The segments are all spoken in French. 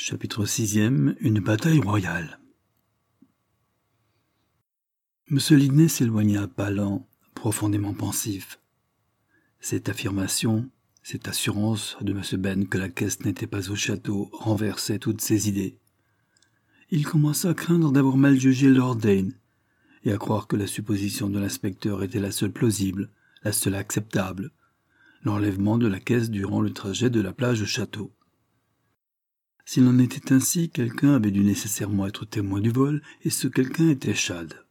Chapitre 6e. Une bataille royale. M. Lidney s'éloigna à pas lents, profondément pensif. Cette affirmation, cette assurance de M. Ben que la caisse n'était pas au château renversait toutes ses idées. Il commença à craindre d'avoir mal jugé Lord Dane, et à croire que la supposition de l'inspecteur était la seule plausible, la seule acceptable, l'enlèvement de la caisse durant le trajet de la plage au château. S'il en était ainsi, quelqu'un avait dû nécessairement être témoin du vol, et ce quelqu'un était Chad.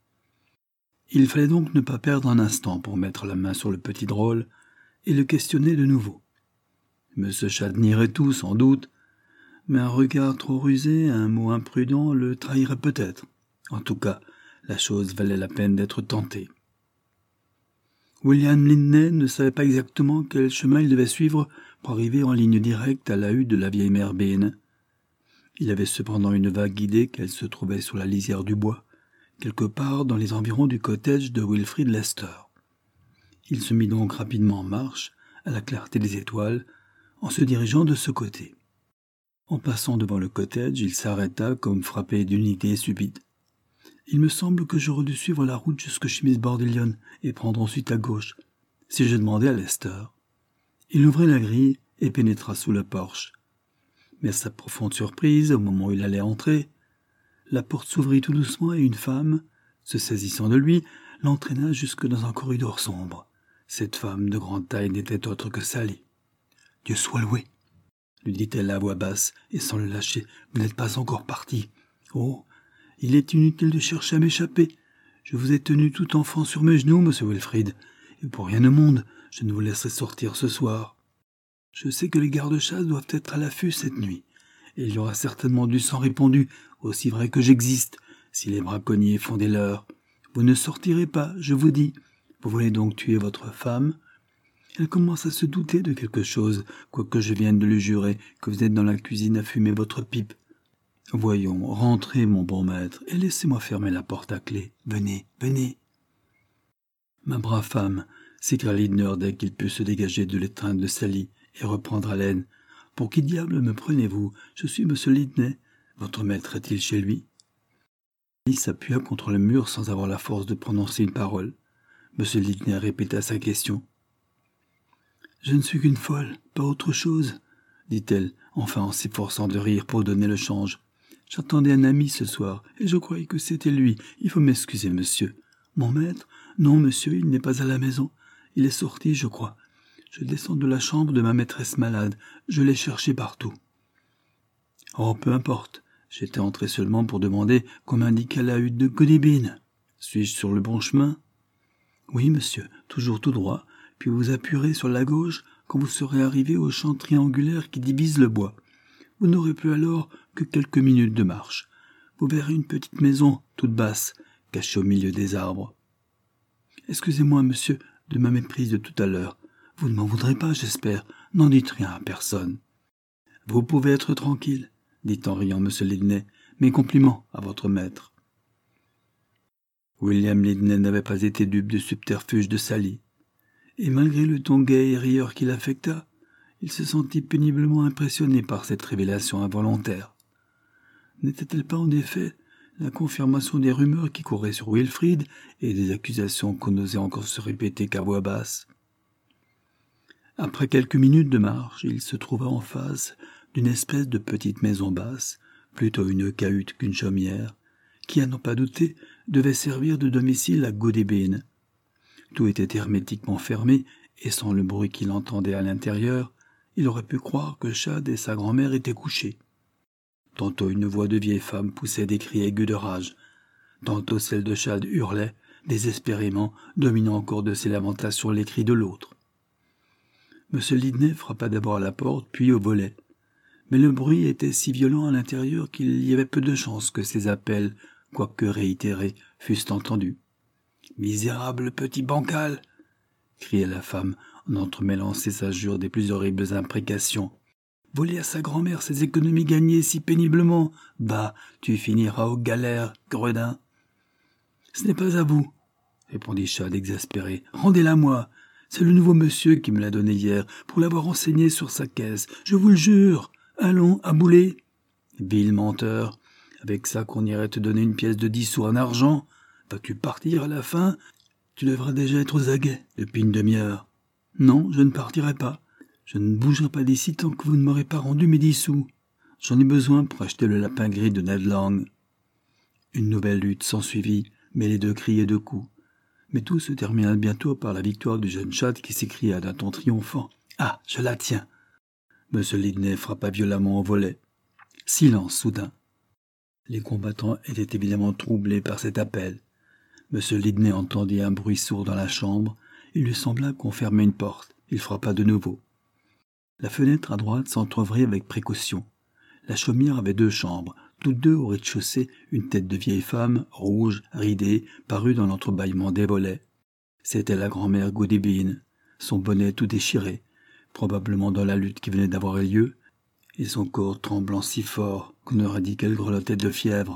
Il fallait donc ne pas perdre un instant pour mettre la main sur le petit drôle et le questionner de nouveau. M. Chad nierait tout, sans doute, mais un regard trop rusé, un mot imprudent le trahirait peut-être. En tout cas, la chose valait la peine d'être tentée. William Lidney ne savait pas exactement quel chemin il devait suivre pour arriver en ligne directe à la hutte de la vieille mère Bean. Il avait cependant une vague idée qu'elle se trouvait sur la lisière du bois, quelque part dans les environs du cottage de Wilfrid Lester. Il se mit donc rapidement en marche, à la clarté des étoiles, en se dirigeant de ce côté. En passant devant le cottage, il s'arrêta comme frappé d'une idée subite. Il me semble que j'aurais dû suivre la route jusque chez Miss Bordillion et prendre ensuite à gauche, si je demandais à Lester. Il ouvrit la grille et pénétra sous le porche. Mais à sa profonde surprise, au moment où il allait entrer, la porte s'ouvrit tout doucement et une femme, se saisissant de lui, l'entraîna jusque dans un corridor sombre. Cette femme de grande taille n'était autre que Sally. « Dieu soit loué !» lui dit-elle à voix basse et sans le lâcher. « Vous n'êtes pas encore parti. Oh, il est inutile de chercher à m'échapper. Je vous ai tenu tout enfant sur mes genoux, monsieur Wilfrid, et pour rien au monde, je ne vous laisserai sortir ce soir. Je sais que les gardes-chasse doivent être à l'affût cette nuit, et il y aura certainement du sang répandu, aussi vrai que j'existe, si les braconniers font des leurs. Vous ne sortirez pas, je vous dis. Vous voulez donc tuer votre femme ? Elle commence à se douter de quelque chose, quoique je vienne de lui jurer que vous êtes dans la cuisine à fumer votre pipe. Voyons, rentrez, mon bon maître, et laissez-moi fermer la porte à clé. Venez, venez. Ma brave femme, s'écria Lidner dès qu'il put se dégager de l'étreinte de Sally et reprendre haleine. Pour qui diable me prenez-vous ? Je suis M. Lidney. Votre maître est-il chez lui ? Il s'appuya contre le mur sans avoir la force de prononcer une parole. M. Lidney répéta sa question. « Je ne suis qu'une folle, pas autre chose, » dit-elle, enfin en s'efforçant de rire pour donner le change. « J'attendais un ami ce soir, et je croyais que c'était lui. Il faut m'excuser, monsieur. Mon maître ? Non, monsieur, il n'est pas à la maison. Il est sorti, je crois. Je descends de la chambre de ma maîtresse malade. Je l'ai cherché partout. » « Oh, peu importe. J'étais entré seulement pour demander qu'on m'indique la hutte de Goody-Bean. Suis-je sur le bon chemin ? » ?»« Oui, monsieur, toujours tout droit. Puis vous appuierez sur la gauche quand vous serez arrivé au champ triangulaire qui divise le bois. Vous n'aurez plus alors que quelques minutes de marche. Vous verrez une petite maison, toute basse, cachée au milieu des arbres. Excusez-moi, monsieur, de ma méprise de tout à l'heure. Vous ne m'en voudrez pas, j'espère. N'en dites rien à personne. »« Vous pouvez être tranquille, » dit en riant M. Lidney. « Mes compliments à votre maître. » William Lidney n'avait pas été dupe du subterfuge de Sally. Et malgré le ton gai et rieur qu'il affecta, il se sentit péniblement impressionné par cette révélation involontaire. N'était-elle pas en effet la confirmation des rumeurs qui couraient sur Wilfrid et des accusations qu'on n'osait encore se répéter qu'à voix basse ? Après quelques minutes de marche, il se trouva en face d'une espèce de petite maison basse, plutôt une cahute qu'une chaumière, qui, à n'en pas douter, devait servir de domicile à Goody-Bean. Tout était hermétiquement fermé, et sans le bruit qu'il entendait à l'intérieur, il aurait pu croire que Chad et sa grand-mère étaient couchés. Tantôt une voix de vieille femme poussait des cris aigus de rage, tantôt celle de Chad hurlait, désespérément, dominant encore de ses lamentations les cris de l'autre. M. Lidney frappa d'abord à la porte, puis au volet. Mais le bruit était si violent à l'intérieur qu'il y avait peu de chances que ces appels, quoique réitérés, fussent entendus. « Misérable petit bancal !» criait la femme, en entremêlant ses injures des plus horribles imprécations. « Voler à sa grand-mère ses économies gagnées si péniblement ! Bah, tu finiras aux galères, gredin !»« Ce n'est pas à vous, » répondit Chad exaspéré. « Rendez-la-moi. C'est le nouveau monsieur qui me l'a donnée hier, pour l'avoir renseigné sur sa caisse. Je vous le jure. Allons, à bouler. » Vil menteur, avec ça qu'on irait te donner une pièce de 10 sous en argent. Vas-tu partir à la fin? Tu devrais déjà être aux aguets depuis une demi-heure. Non, je ne partirai pas. Je ne bougerai pas d'ici tant que vous ne m'aurez pas rendu mes 10 sous. J'en ai besoin pour acheter le lapin gris de Ned Land. Une nouvelle lutte s'ensuivit, mêlée de cris et de coups. Mais tout se termina bientôt par la victoire du jeune Chad qui s'écria d'un ton triomphant. « Ah, je la tiens !» M. Lidney frappa violemment au volet. Silence soudain. Les combattants étaient évidemment troublés par cet appel. M. Lidney entendit un bruit sourd dans la chambre. Il lui sembla qu'on fermait une porte. Il frappa de nouveau. La fenêtre à droite s'entr'ouvrit avec précaution. La chaumière avait 2 chambres. Toutes 2 au rez-de-chaussée, une tête de vieille femme, rouge, ridée, parut dans l'entrebâillement des volets. C'était la grand-mère Goody Bean, son bonnet tout déchiré, probablement dans la lutte qui venait d'avoir lieu, et son corps tremblant si fort qu'on aurait dit qu'elle grelottait de fièvre.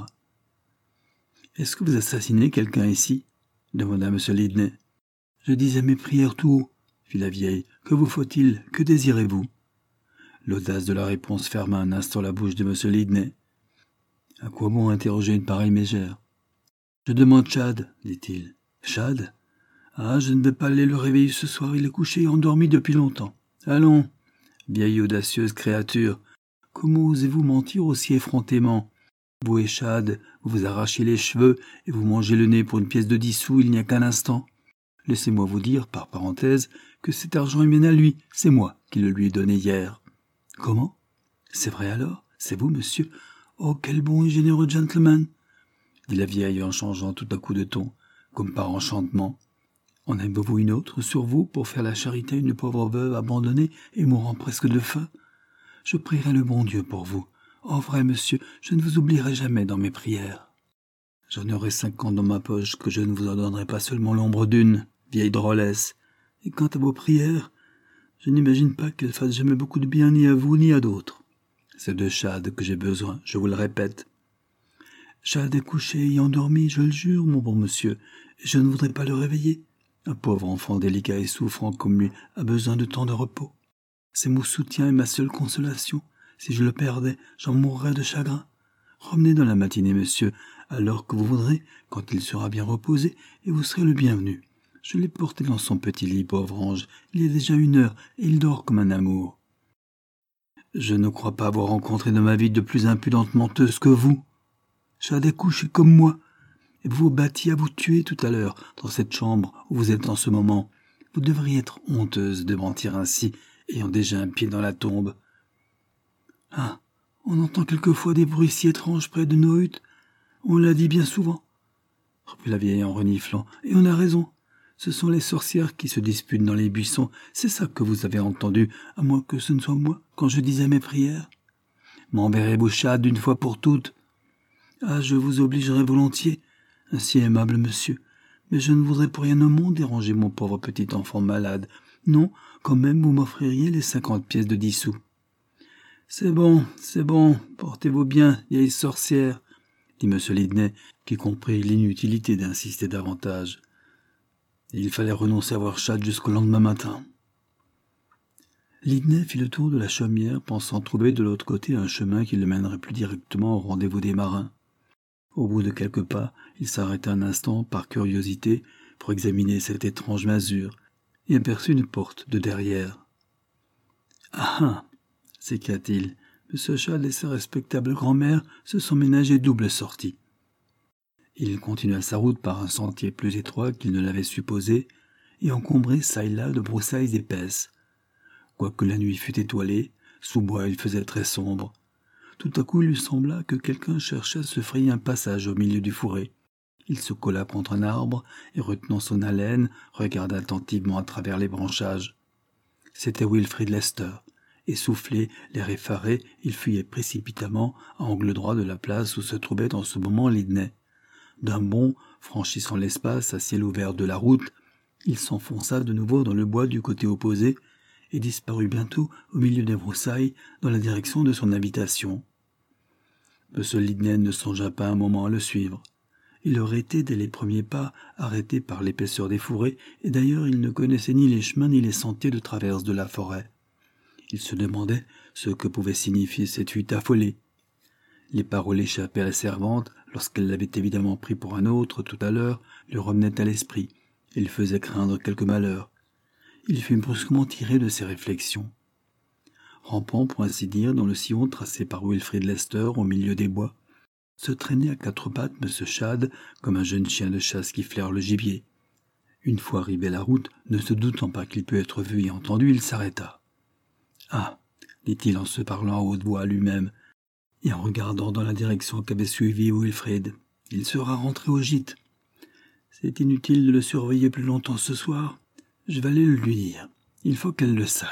« Est-ce que vous assassinez quelqu'un ici ?» demanda M. Lidney. « Je disais mes prières tout haut, » fit la vieille. « Que vous faut-il? Que désirez-vous » L'audace de la réponse ferma un instant la bouche de M. Lidney. À quoi bon interroger une pareille mégère? « Je demande Chad, dit-il. « Chad? Ah, je ne vais pas aller le réveiller ce soir, il est couché et endormi depuis longtemps. Allons, vieille audacieuse créature, comment osez-vous mentir aussi effrontément? Vous et Chad, vous vous arrachez les cheveux et vous mangez le nez pour une pièce de 10 sous il n'y a qu'un instant. Laissez-moi vous dire, par parenthèse, que cet argent est bien à lui, c'est moi qui le lui ai donné hier. » « Comment? C'est vrai alors? C'est vous, monsieur? Oh, quel bon et généreux gentleman !» dit la vieille en changeant tout à coup de ton, comme par enchantement. « En avez-vous une autre sur vous pour faire la charité à une pauvre veuve abandonnée et mourant presque de faim? Je prierai le bon Dieu pour vous. Oh, vrai, monsieur, je ne vous oublierai jamais dans mes prières. J'en aurai 50 dans ma poche que je ne vous en donnerai pas seulement l'ombre d'une, vieille drôlesse. Et quant à vos prières, je n'imagine pas qu'elles fassent jamais beaucoup de bien ni à vous ni à d'autres. C'est de Chad que j'ai besoin, je vous le répète. Chad est couché et endormi, je le jure, mon bon monsieur, et je ne voudrais pas le réveiller. Un pauvre enfant délicat et souffrant comme lui a besoin de tant de repos. C'est mon soutien et ma seule consolation. Si je le perdais, j'en mourrais de chagrin. Revenez dans la matinée, monsieur, à l'heure que vous voudrez, quand il sera bien reposé, et vous serez le bienvenu. Je l'ai porté dans son petit lit, pauvre ange. Il est déjà 1 heure, et il dort comme un amour. Je ne crois pas avoir rencontré de ma vie de plus impudente menteuse que vous. Chad est couché comme moi, et vous vous battiez à vous tuer tout à l'heure, dans cette chambre où vous êtes en ce moment. Vous devriez être honteuse de mentir ainsi, ayant déjà un pied dans la tombe. Ah, on entend quelquefois des bruits si étranges près de nos huttes. On l'a dit bien souvent, reprit la vieille en reniflant, et on a raison. Ce sont les sorcières qui se disputent dans les buissons. C'est ça que vous avez entendu, à moins que ce ne soit moi, quand je disais mes prières. M'enverrez-vous Chad d'une fois pour toutes? Ah, je vous obligerai volontiers, ainsi aimable monsieur, mais je ne voudrais pour rien au monde déranger mon pauvre petit enfant malade. Non, quand même vous m'offririez les 50 pièces de 10 sous. C'est bon, portez-vous bien, vieille sorcière, dit M. Lidney, qui comprit l'inutilité d'insister davantage. Et il fallait renoncer à voir Chad jusqu'au lendemain matin. Lidney fit le tour de la chaumière, pensant trouver de l'autre côté un chemin qui le mènerait plus directement au rendez-vous des marins. Au bout de quelques pas, il s'arrêta un instant, par curiosité, pour examiner cette étrange masure, et aperçut une porte de derrière. « Ah !» s'écria-t-il. « M. Chad et sa respectable grand-mère se sont ménagés double sortie. » Il continua sa route par un sentier plus étroit qu'il ne l'avait supposé, et encombré çà et là de broussailles épaisses. Quoique la nuit fût étoilée, sous bois il faisait très sombre. Tout à coup il lui sembla que quelqu'un cherchait à se frayer un passage au milieu du fourré. Il se colla contre un arbre, et retenant son haleine, regarda attentivement à travers les branchages. C'était Wilfrid Lester. Essoufflé, l'air effaré, il fuyait précipitamment à angle droit de la place où se trouvait en ce moment Lidney. D'un bond, franchissant l'espace à ciel ouvert de la route, il s'enfonça de nouveau dans le bois du côté opposé et disparut bientôt au milieu des broussailles dans la direction de son habitation. M. Lidney ne songea pas un moment à le suivre. Il aurait été, dès les premiers pas, arrêté par l'épaisseur des fourrés, et d'ailleurs il ne connaissait ni les chemins ni les sentiers de traverse de la forêt. Il se demandait ce que pouvait signifier cette fuite affolée. Les paroles échappées à la servante, lorsqu'elle l'avait évidemment pris pour un autre tout à l'heure, lui revenaient à l'esprit et lui faisaient craindre quelque malheur. Il fut brusquement tiré de ses réflexions. Rampant, pour ainsi dire, dans le sillon tracé par Wilfrid Lester au milieu des bois, se traînait à quatre pattes M. Shad comme un jeune chien de chasse qui flaire le gibier. Une fois arrivé à la route, ne se doutant pas qu'il peut être vu et entendu, il s'arrêta. « Ah !» dit-il en se parlant à haute voix à lui-même, et en regardant dans la direction qu'avait suivie Wilfrid. « Il sera rentré au gîte. C'est inutile de le surveiller plus longtemps ce soir. Je vais aller le lui dire. Il faut qu'elle le sache. »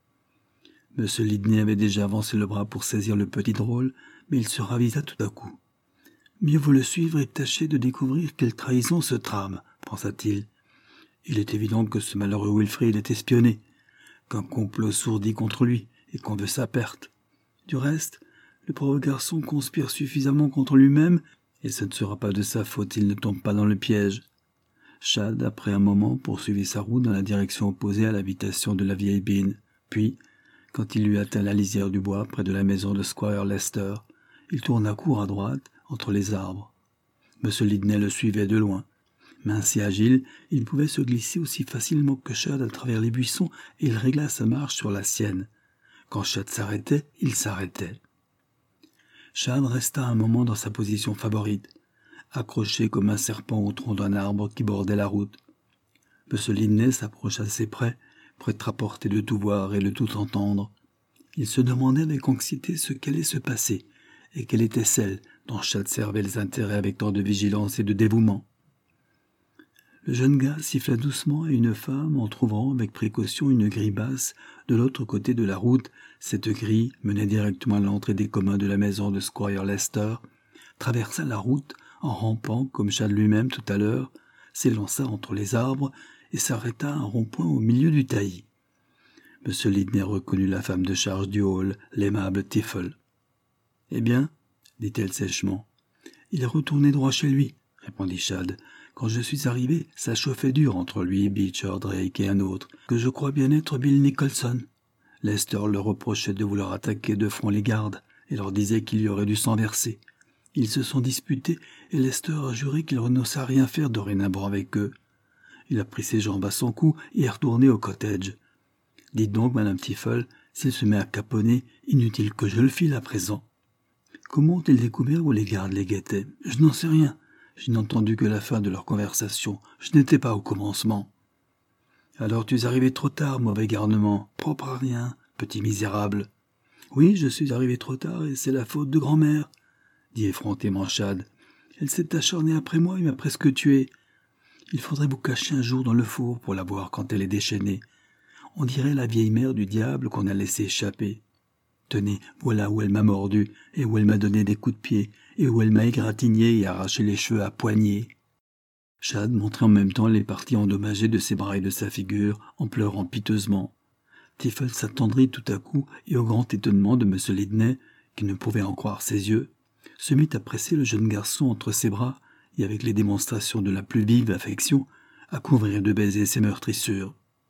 M. Lidney avait déjà avancé le bras pour saisir le petit drôle, mais il se ravisa tout à coup. « Mieux vaut le suivre et tâcher de découvrir quelle trahison se trame, » pensa-t-il. Il est évident que ce malheureux Wilfrid est espionné, qu'un complot s'ourdit contre lui et qu'on veut sa perte. Du reste, le pauvre garçon conspire suffisamment contre lui-même et ce ne sera pas de sa faute s'il ne tombe pas dans le piège. Shad, après un moment, poursuivit sa route dans la direction opposée à l'habitation de la vieille Bean. Puis, quand il eut atteint la lisière du bois près de la maison de Squire Lester, il tourna court à droite entre les arbres. M. Lidney le suivait de loin. Mince et agile, il pouvait se glisser aussi facilement que Shad à travers les buissons et il régla sa marche sur la sienne. Quand Shad s'arrêtait, il s'arrêtait. Shad resta un moment dans sa position favorite, accroché comme un serpent au tronc d'un arbre qui bordait la route. M. Lidney s'approcha assez près, prêt à porter de tout voir et de tout entendre. Il se demandait avec anxiété ce qu'allait se passer, et quelle était celle dont Shad servait les intérêts avec tant de vigilance et de dévouement. Le jeune gars siffla doucement et une femme, en trouvant avec précaution une grille basse de l'autre côté de la route, cette grille menait directement à l'entrée des communs de la maison de Squire Lester, traversa la route en rampant comme Shad lui-même tout à l'heure, s'élança entre les arbres et s'arrêta à un rond-point au milieu du taillis. M. Lidney reconnut la femme de charge du hall, l'aimable Tiffle. « Eh bien ?» dit-elle sèchement. « Il est retourné droit chez lui, » répondit Shad. « Quand je suis arrivé, ça chauffait dur entre lui, Beecher, Drake et un autre, que je crois bien être Bill Nicholson. Lester leur reprochait de vouloir attaquer de front les gardes et leur disait qu'il y aurait du sang versé. Ils se sont disputés et Lester a juré qu'il renonçait à rien faire dorénavant avec eux. Il a pris ses jambes à son cou et est retourné au cottage. Dites donc, Madame Tiffle, s'il se met à caponner, inutile que je le file à présent. Comment ont-ils découvert où les gardes les guettaient? Je n'en sais rien. Je n'ai entendu que la fin de leur conversation. Je n'étais pas au commencement. Alors tu es arrivé trop tard, mauvais garnement. Propre à rien, petit misérable. Oui, je suis arrivé trop tard et c'est la faute de grand-mère, dit effrontément Shad. Elle s'est acharnée après moi et m'a presque tué. Il faudrait vous cacher un jour dans le four pour la voir quand elle est déchaînée. On dirait la vieille mère du diable qu'on a laissé échapper. Tenez, voilà où elle m'a mordu, et où elle m'a donné des coups de pied, et où elle m'a égratigné et arraché les cheveux à poignées. Shad montrait en même temps les parties endommagées de ses bras et de sa figure, en pleurant piteusement. Tiffle s'attendrit tout à coup, et au grand étonnement de M. Lidney, qui ne pouvait en croire ses yeux, se mit à presser le jeune garçon entre ses bras, et avec les démonstrations de la plus vive affection, à couvrir de baisers ses meurtrissures.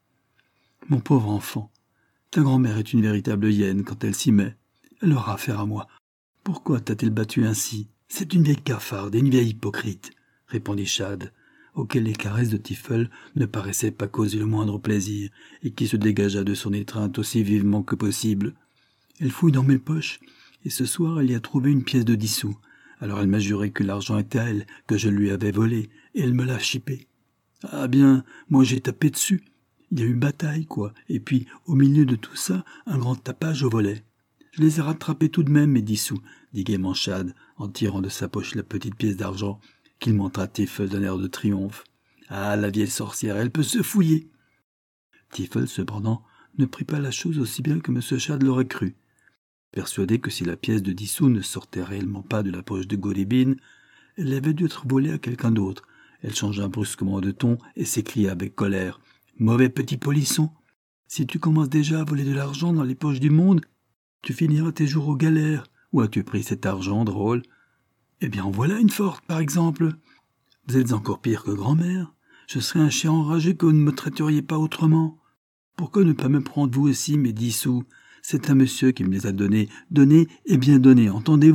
« Mon pauvre enfant, ta grand-mère est une véritable hyène quand elle s'y met. Elle aura affaire à moi. Pourquoi t'a-t-elle battu ainsi? C'est une vieille cafarde et une vieille hypocrite, » répondit Shad, auquel les caresses de Tiffle ne paraissaient pas causer le moindre plaisir, et qui se dégagea de son étreinte aussi vivement que possible. « Elle fouille dans mes poches, et ce soir elle y a trouvé une pièce de 10 sous. Alors elle m'a juré que l'argent était à elle, que je lui avais volé, et elle me l'a chipé. Ah bien, moi j'ai tapé dessus. Il y a eu bataille, quoi, et puis, au milieu de tout ça, un grand tapage au volet. Je les ai rattrapés tout de même, mes 10 sous, dit gaiement Shad, en tirant de sa poche la petite pièce d'argent, qu'il montra à Tiffle d'un air de triomphe. Ah, la vieille sorcière, elle peut se fouiller. Tiffle, cependant, ne prit pas la chose aussi bien que M. Shad l'aurait cru. Persuadé que si la pièce de 10 sous ne sortait réellement pas de la poche de Goody Bean, elle avait dû être volée à quelqu'un d'autre. Elle changea brusquement de ton et s'écria avec colère. « Mauvais petit polisson, si tu commences déjà à voler de l'argent dans les poches du monde, tu finiras tes jours aux galères. Où as-tu pris cet argent, drôle? Eh bien, en voilà une forte, par exemple. Vous êtes encore pire que grand-mère. Je serais un chien enragé que vous ne me traiteriez pas autrement. Pourquoi ne pas me prendre vous aussi mes 10 sous? C'est un monsieur qui me les a donnés. Donnés et bien donnés, entendez-vous?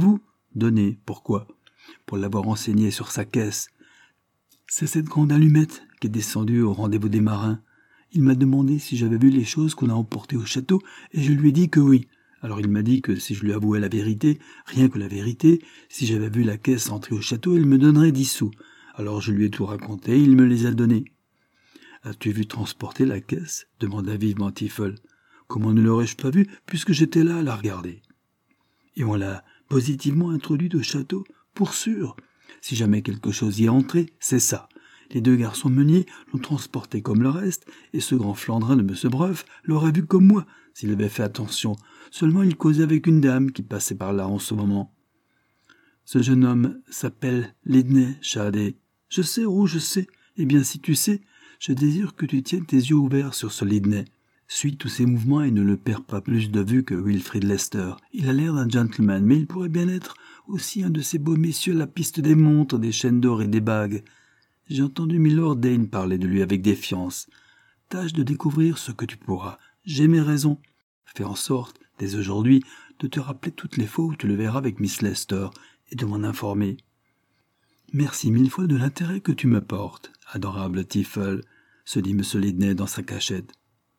Donné. Pourquoi? Pour l'avoir renseigné sur sa caisse. C'est cette grande allumette qui est descendue au rendez-vous des marins. Il m'a demandé si j'avais vu les choses qu'on a emportées au château, et je lui ai dit que oui. Alors il m'a dit que si je lui avouais la vérité, rien que la vérité, si j'avais vu la caisse entrer au château, il me donnerait 10 sous. Alors je lui ai tout raconté, il me les a donnés. « As-tu vu transporter la caisse ?» demanda vivement Tiffel. « Comment ne l'aurais-je pas vu, puisque j'étais là à la regarder ?»« Et on l'a positivement introduite au château, pour sûr. Si jamais quelque chose y est entré, c'est ça. Les 2 garçons meuniers l'ont transporté comme le reste, et ce grand Flandrin de M. Breuf l'aurait vu comme moi, s'il avait fait attention. Seulement il causait avec une dame qui passait par là en ce moment. Ce jeune homme s'appelle Lidney, Shadé. Je sais, oh, je sais. Eh bien, si tu sais, je désire que tu tiennes tes yeux ouverts sur ce Lidney. Suis tous ses mouvements et ne le perds pas plus de vue que Wilfrid Lester. Il a l'air d'un gentleman, mais il pourrait bien être aussi un de ces beaux messieurs à la piste des montres, des chaînes d'or et des bagues. J'ai entendu Milord Dane parler de lui avec défiance. Tâche de découvrir ce que tu pourras. J'ai mes raisons. Fais en sorte, dès aujourd'hui, de te rappeler toutes les fois où tu le verras avec Miss Lester et de m'en informer. Merci 1000 fois de l'intérêt que tu me portes, adorable Tiffel, se dit M. Lidney dans sa cachette.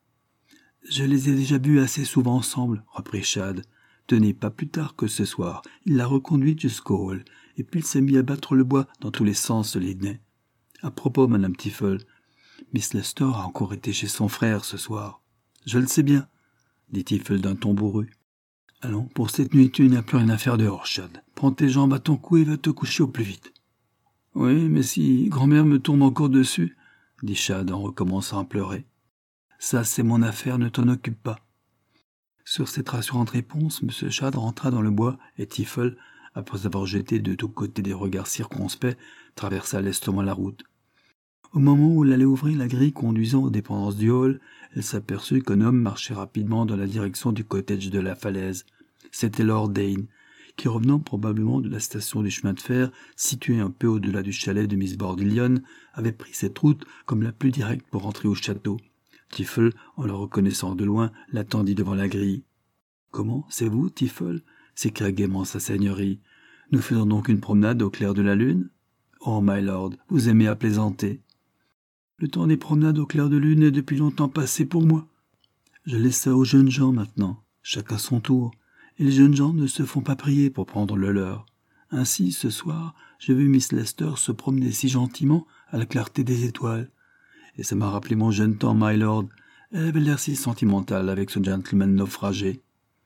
Je les ai déjà vus assez souvent ensemble, reprit Chad. Tenez, pas plus tard que ce soir, il l'a reconduite jusqu'au hall, et puis il s'est mis à battre le bois dans tous les sens, ce Lidney. À propos, madame Tiffel, Miss Lester a encore été chez son frère ce soir. Je le sais bien, dit Tiffel d'un ton bourru. Allons, pour cette nuit, tu n'as plus rien à faire dehors, Chad. Prends tes jambes à ton cou et va te coucher au plus vite. Oui, mais si grand-mère me tombe encore dessus, dit Chad en recommençant à pleurer. Ça, c'est mon affaire, ne t'en occupe pas. Sur cette rassurante réponse, M. Chad rentra dans le bois et Tiffel, après avoir jeté de tous côtés des regards circonspects, traversa lestement la route. Au moment où elle allait ouvrir la grille conduisant aux dépendances du hall, elle s'aperçut qu'un homme marchait rapidement dans la direction du cottage de la falaise. C'était Lord Dane, qui, revenant probablement de la station du chemin de fer, située un peu au-delà du chalet de Miss Bordillion, avait pris cette route comme la plus directe pour rentrer au château. Tiffel, en le reconnaissant de loin, l'attendit devant la grille. « Comment, c'est vous, Tiffel ?» s'écria gaiement sa seigneurie. « Nous faisons donc une promenade au clair de la lune ?»« Oh, my lord, vous aimez à plaisanter. » Le temps des promenades au clair de lune est depuis longtemps passé pour moi. Je laisse ça aux jeunes gens maintenant, chacun son tour, et les jeunes gens ne se font pas prier pour prendre le leur. Ainsi, ce soir, j'ai vu Miss Lester se promener si gentiment à la clarté des étoiles. Et ça m'a rappelé mon jeune temps, my lord. Elle avait l'air si sentimentale avec ce gentleman naufragé.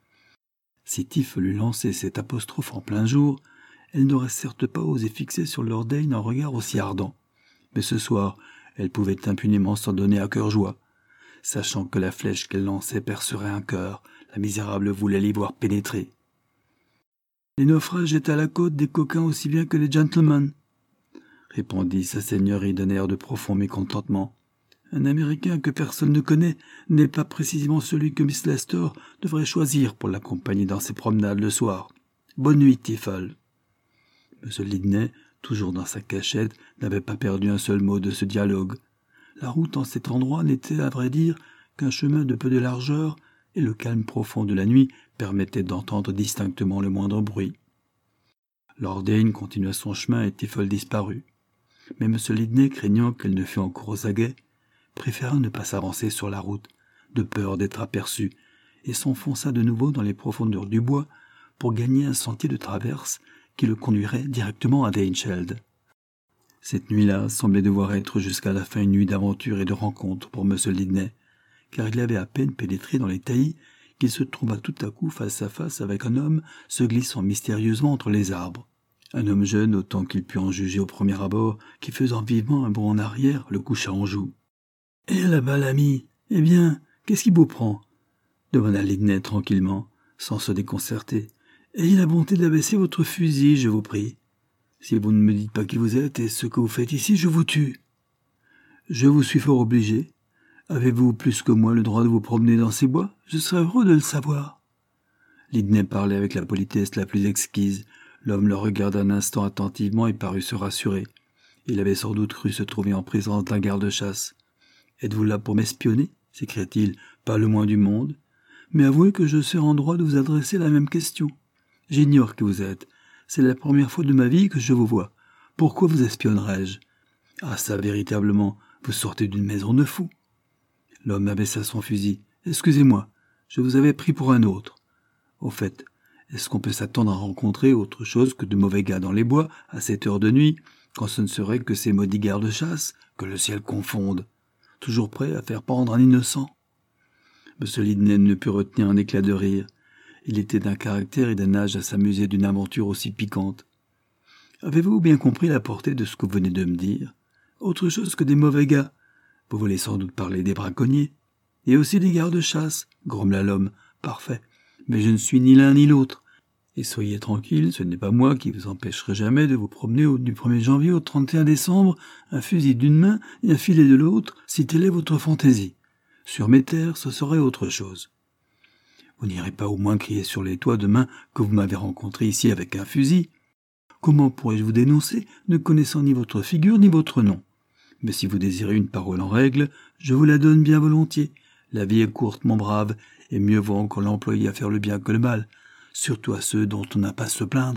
Si Tiff lui lançait cette apostrophe en plein jour, elle n'aurait certes pas osé fixer sur Lord Dane un regard aussi ardent. Mais ce soir, elle pouvait impunément s'en donner à cœur joie. Sachant que la flèche qu'elle lançait percerait un cœur, la misérable voulait l'y voir pénétrer. « Les naufrages est à la côte des coquins aussi bien que les gentlemen, » répondit sa seigneurie d'un air de profond mécontentement. « Un Américain que personne ne connaît n'est pas précisément celui que Miss Lester devrait choisir pour l'accompagner dans ses promenades le soir. Bonne nuit, Tiffel. » M. Lidney, toujours dans sa cachette, n'avait pas perdu un seul mot de ce dialogue. La route en cet endroit n'était, à vrai dire, qu'un chemin de peu de largeur, et le calme profond de la nuit permettait d'entendre distinctement le moindre bruit. Lord Dane continua son chemin et Tiffel disparut. Mais M. Lidney, craignant qu'elle ne fût encore aux aguets, préféra ne pas s'avancer sur la route, de peur d'être aperçu, et s'enfonça de nouveau dans les profondeurs du bois pour gagner un sentier de traverse qui le conduirait directement à Danecheld. Cette nuit-là semblait devoir être jusqu'à la fin une nuit d'aventure et de rencontre pour M. Lidney, car il avait à peine pénétré dans les taillis qu'il se trouva tout à coup face à face avec un homme se glissant mystérieusement entre les arbres. Un homme jeune, autant qu'il put en juger au premier abord, qui faisant vivement un bond en arrière, le coucha en joue. « Eh là-bas, l'ami, eh bien, qu'est-ce qui vous prend ?» demanda Lidney tranquillement, sans se déconcerter. « Ayez la bonté d'abaisser votre fusil, je vous prie. Si vous ne me dites pas qui vous êtes et ce que vous faites ici, je vous tue. »« Je vous suis fort obligé. Avez-vous plus que moi le droit de vous promener dans ces bois? Je serais heureux de le savoir. » Lidney parlait avec la politesse la plus exquise. L'homme le regarda un instant attentivement et parut se rassurer. Il avait sans doute cru se trouver en présence d'un garde-chasse. « Êtes-vous là pour m'espionner » s'écria-t-il. « Pas le moins du monde. Mais avouez que je serai en droit de vous adresser la même question. J'ignore qui vous êtes. c'est la première fois de ma vie que je vous vois. Pourquoi vous espionnerais-je? Ah ça, véritablement, vous sortez d'une maison de fous. » L'homme abaissa son fusil. « Excusez-moi, je vous avais pris pour un autre. Au fait, est-ce qu'on peut s'attendre à rencontrer autre chose que de mauvais gars dans les bois, à cette heure de nuit, quand ce ne serait que ces maudits gardes-chasse, que le ciel confonde, toujours prêts à faire pendre un innocent ?» M. Lidney ne put retenir un éclat de rire. Il était d'un caractère et d'un âge à s'amuser d'une aventure aussi piquante. « Avez-vous bien compris la portée de ce que vous venez de me dire? Autre chose que des mauvais gars. Vous voulez sans doute parler des braconniers. Et aussi des gardes-chasse, grommela l'homme. Parfait. Mais je ne suis ni l'un ni l'autre. Et soyez tranquille, ce n'est pas moi qui vous empêcherai jamais de vous promener du 1er janvier au 31 décembre, un fusil d'une main et un filet de l'autre, si telle est votre fantaisie. Sur mes terres, ce serait autre chose. Vous n'irez pas au moins crier sur les toits demain que vous m'avez rencontré ici avec un fusil. Comment pourrais-je vous dénoncer, ne connaissant ni votre figure ni votre nom? Mais si vous désirez une parole en règle, je vous la donne bien volontiers. La vie est courte, mon brave, et mieux vaut encore l'employer à faire le bien que le mal, surtout à ceux dont on n'a pas à se plaindre. »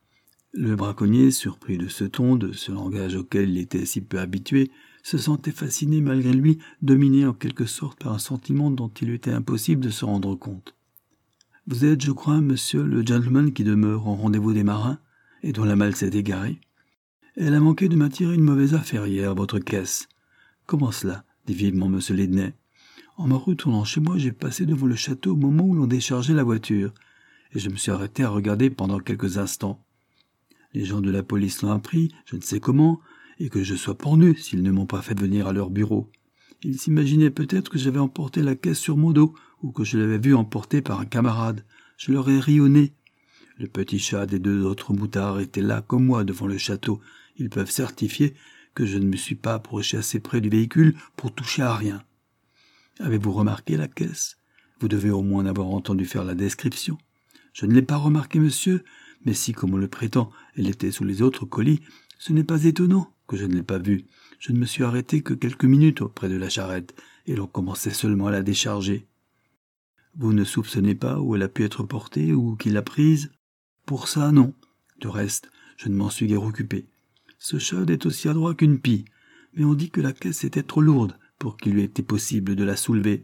Le braconnier, surpris de ce ton, de ce langage auquel il était si peu habitué, se sentait fasciné malgré lui, dominé en quelque sorte par un sentiment dont il lui était impossible de se rendre compte. « Vous êtes, je crois, monsieur, le gentleman qui demeure au rendez-vous des marins, et dont la malle s'est égarée. Elle a manqué de m'attirer une mauvaise affaire hier, votre caisse. »« Comment cela ?» dit vivement M. Lidney. « En me retournant chez moi, j'ai passé devant le château au moment où l'on déchargeait la voiture, et je me suis arrêté à regarder pendant quelques instants. Les gens de la police l'ont appris, je ne sais comment, et que je sois pendu s'ils ne m'ont pas fait venir à leur bureau. Ils s'imaginaient peut-être que j'avais emporté la caisse sur mon dos, ou que je l'avais vue emportée par un camarade. Je leur ai ri au nez. Le petit chat des 2 autres moutards étaient là comme moi devant le château. Ils peuvent certifier que je ne me suis pas approché assez près du véhicule pour toucher à rien. Avez-vous remarqué la caisse? Vous devez au moins en avoir entendu faire la description. Je ne l'ai pas remarqué, monsieur, mais si, comme on le prétend, elle était sous les autres colis, ce n'est pas étonnant que je ne l'ai pas vue. Je ne me suis arrêté que quelques minutes auprès de la charrette, et l'on commençait seulement à la décharger. Vous ne soupçonnez pas où elle a pu être portée ou qui l'a prise? Pour ça, non. Du reste, je ne m'en suis guère occupé. Ce chat est aussi adroit qu'une pie, mais on dit que la caisse était trop lourde pour qu'il lui ait été possible de la soulever.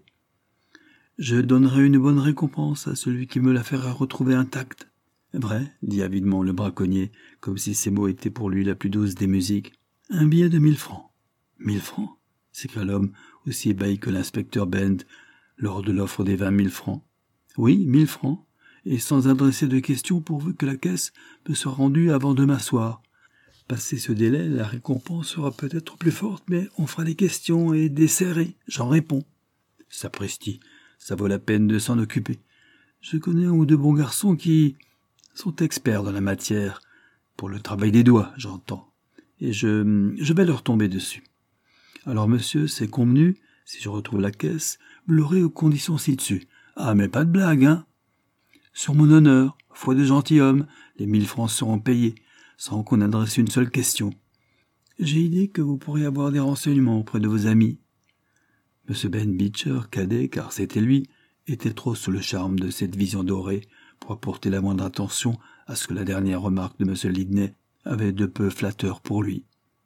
Je donnerai une bonne récompense à celui qui me la fera retrouver intacte. Vrai, dit avidement le braconnier, comme si ces mots étaient pour lui la plus douce des musiques. Un billet de 1000 francs. 1000 francs? S'écria l'homme, aussi ébahi que l'inspecteur Bend, lors de l'offre des 20 000 francs. Oui, 1000 francs, et sans adresser de questions pourvu que la caisse me soit rendue avant demain soir. Passé ce délai, la récompense sera peut-être plus forte, mais on fera des questions et des serrés, j'en réponds. Sapristi, ça vaut la peine de s'en occuper. Je connais un ou deux bons garçons qui sont experts dans la matière, pour le travail des doigts, j'entends, et je vais leur tomber dessus. Alors monsieur, c'est convenu, si je retrouve la caisse, vous l'aurez aux conditions ci-dessus. Ah, mais pas de blague, hein? Sur mon honneur, foi de gentilhomme, les 1000 francs seront payés, sans qu'on adresse une seule question. J'ai idée que vous pourrez avoir des renseignements auprès de vos amis. M. Ben Beecher, cadet, car c'était lui, était trop sous le charme de cette vision dorée pour apporter la moindre attention à ce que la dernière remarque de M. Lidney avait de peu flatteur pour lui.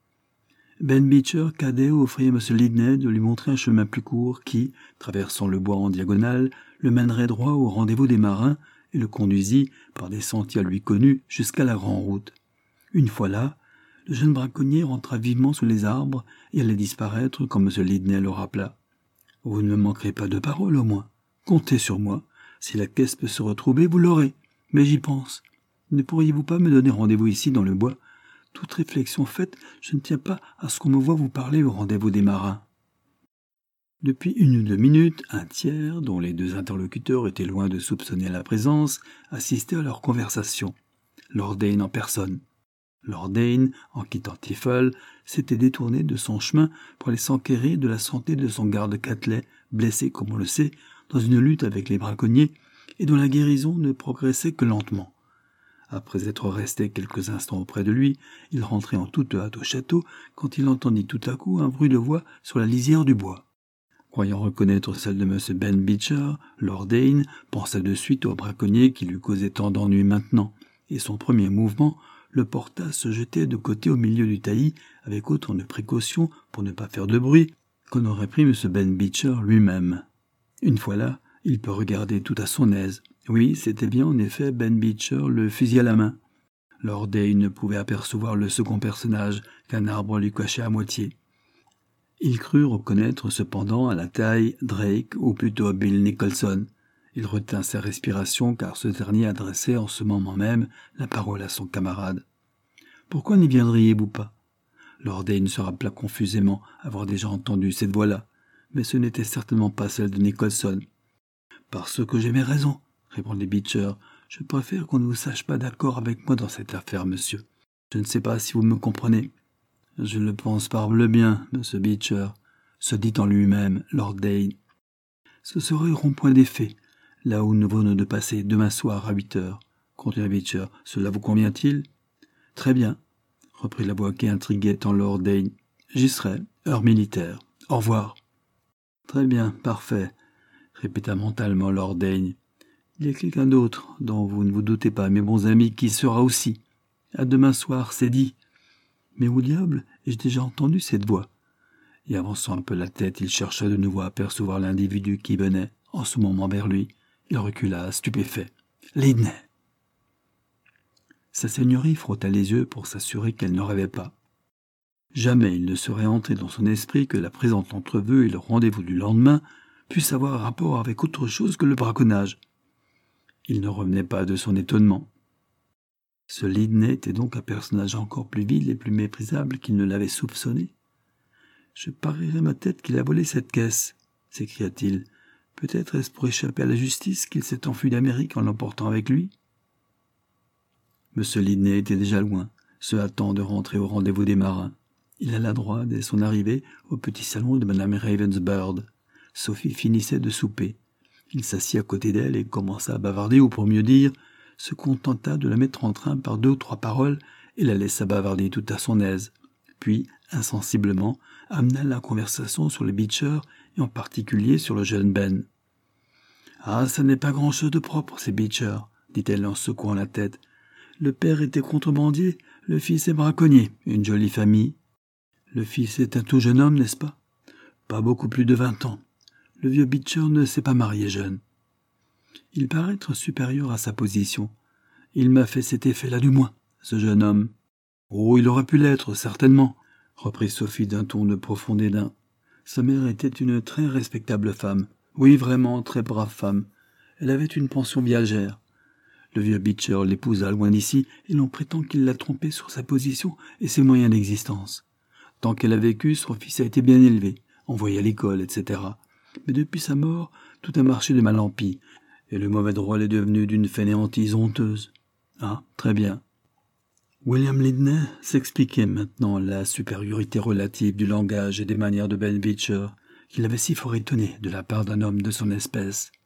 Ben Beecher, cadet, offrit à M. Lidney de lui montrer un chemin plus court qui, traversant le bois en diagonale, le mènerait droit au rendez-vous des marins et le conduisit, par des sentiers à lui connus, jusqu'à la grande route. Une fois là, le jeune braconnier rentra vivement sous les arbres et allait disparaître quand M. Lidney le rappela. « Vous ne me manquerez pas de parole, au moins. Comptez sur moi. Si la caisse peut se retrouver, vous l'aurez. Mais j'y pense. Ne pourriez-vous pas me donner rendez-vous ici dans le bois? Toute réflexion faite, je ne tiens pas à ce qu'on me voie vous parler au rendez-vous des marins. » Depuis 1 ou 2 minutes, un tiers, dont les 2 interlocuteurs étaient loin de soupçonner la présence, assistait à leur conversation. Lord Dane en personne. Lord Dane, en quittant Tiffel, s'était détourné de son chemin pour aller s'enquérir de la santé de son garde Catley, blessé, comme on le sait, dans une lutte avec les braconniers, et dont la guérison ne progressait que lentement. Après être resté quelques instants auprès de lui, il rentrait en toute hâte au château quand il entendit tout à coup un bruit de voix sur la lisière du bois. Croyant reconnaître celle de M. Ben Beecher, Lord Dane pensa de suite au braconnier qui lui causait tant d'ennuis maintenant, et son premier mouvement le porta à se jeter de côté au milieu du taillis avec autant de précaution pour ne pas faire de bruit qu'en aurait pris M. Ben Beecher lui-même. Une fois là, il peut regarder tout à son aise. Oui, c'était bien en effet Ben Beecher, le fusil à la main. Lord Dane ne pouvait apercevoir le second personnage qu'un arbre lui cachait à moitié. Il crut reconnaître cependant à la taille Drake, ou plutôt Bill Nicholson. Il retint sa respiration car ce dernier adressait en ce moment même la parole à son camarade. « Pourquoi n'y viendriez-vous pas ?» Lord Dane se rappela confusément avoir déjà entendu cette voix-là, mais ce n'était certainement pas celle de Nicholson. « Parce que j'ai mes raisons, » répondit Beecher. « Je préfère qu'on ne vous sache pas d'accord avec moi dans cette affaire, monsieur. Je ne sais pas si vous me comprenez. »« Je le pense parble bien, monsieur Beecher, » se dit en lui-même Lord Dane. « Ce serait au rond-point des Fées, là où nous venons de passer demain soir à 8 heures, » continua Beecher. « Cela vous convient-il ?»« Très bien, » reprit la voix qui intriguait en Lord Dane. « J'y serai, heure militaire. Au revoir. »« Très bien, parfait, » répéta mentalement Lord Dane. « Il y a quelqu'un d'autre, dont vous ne vous doutez pas, mes bons amis, qui sera aussi. À demain soir, c'est dit. Mais où diable ai-je déjà entendu cette voix ?» Et avançant un peu la tête, il chercha de nouveau à apercevoir l'individu qui venait, en ce moment vers lui. Il recula, stupéfait. « Lydney !» Sa seigneurie frotta les yeux pour s'assurer qu'elle ne rêvait pas. Jamais il ne serait entré dans son esprit que la présente entrevue et le rendez-vous du lendemain puissent avoir un rapport avec autre chose que le braconnage. Il ne revenait pas de son étonnement. Ce Lydney était donc un personnage encore plus vil et plus méprisable qu'il ne l'avait soupçonné. « Je parierais ma tête qu'il a volé cette caisse, » s'écria-t-il. « Peut-être est-ce pour échapper à la justice qu'il s'est enfui d'Amérique en l'emportant avec lui ?» M. Lydney était déjà loin, se hâtant de rentrer au rendez-vous des marins. Il alla droit, dès son arrivée, au petit salon de Mme Ravensbird. Sophie finissait de souper. Il s'assit à côté d'elle et commença à bavarder, ou pour mieux dire, se contenta de la mettre en train par 2 ou 3 paroles et la laissa bavarder tout à son aise. Puis, insensiblement, amena la conversation sur les Beecher et en particulier sur le jeune Ben. « Ah, ça n'est pas grand-chose de propre, ces Beecher, » dit-elle en secouant la tête. « Le père était contrebandier, le fils est braconnier, une jolie famille. Le fils est un tout jeune homme, n'est-ce pas? Pas beaucoup plus de 20 ans. Le vieux Beecher ne s'est pas marié jeune. Il paraît être supérieur à sa position. Il m'a fait cet effet-là du moins, ce jeune homme. »« Oh, il aurait pu l'être, certainement, » reprit Sophie d'un ton de profond dédain. Sa mère était une très respectable femme. Oui, vraiment, très brave femme. Elle avait une pension viagère. Le vieux Beecher l'épousa loin d'ici, et l'on prétend qu'il l'a trompée sur sa position et ses moyens d'existence. Tant qu'elle a vécu, son fils a été bien élevé, envoyé à l'école, etc. Mais depuis sa mort, tout a marché de mal en pis, et le mauvais drôle est devenu d'une fainéantise honteuse. Ah, très bien. William Lydney s'expliquait maintenant la supériorité relative du langage et des manières de Ben Beecher, qui l'avait si fort étonné de la part d'un homme de son espèce.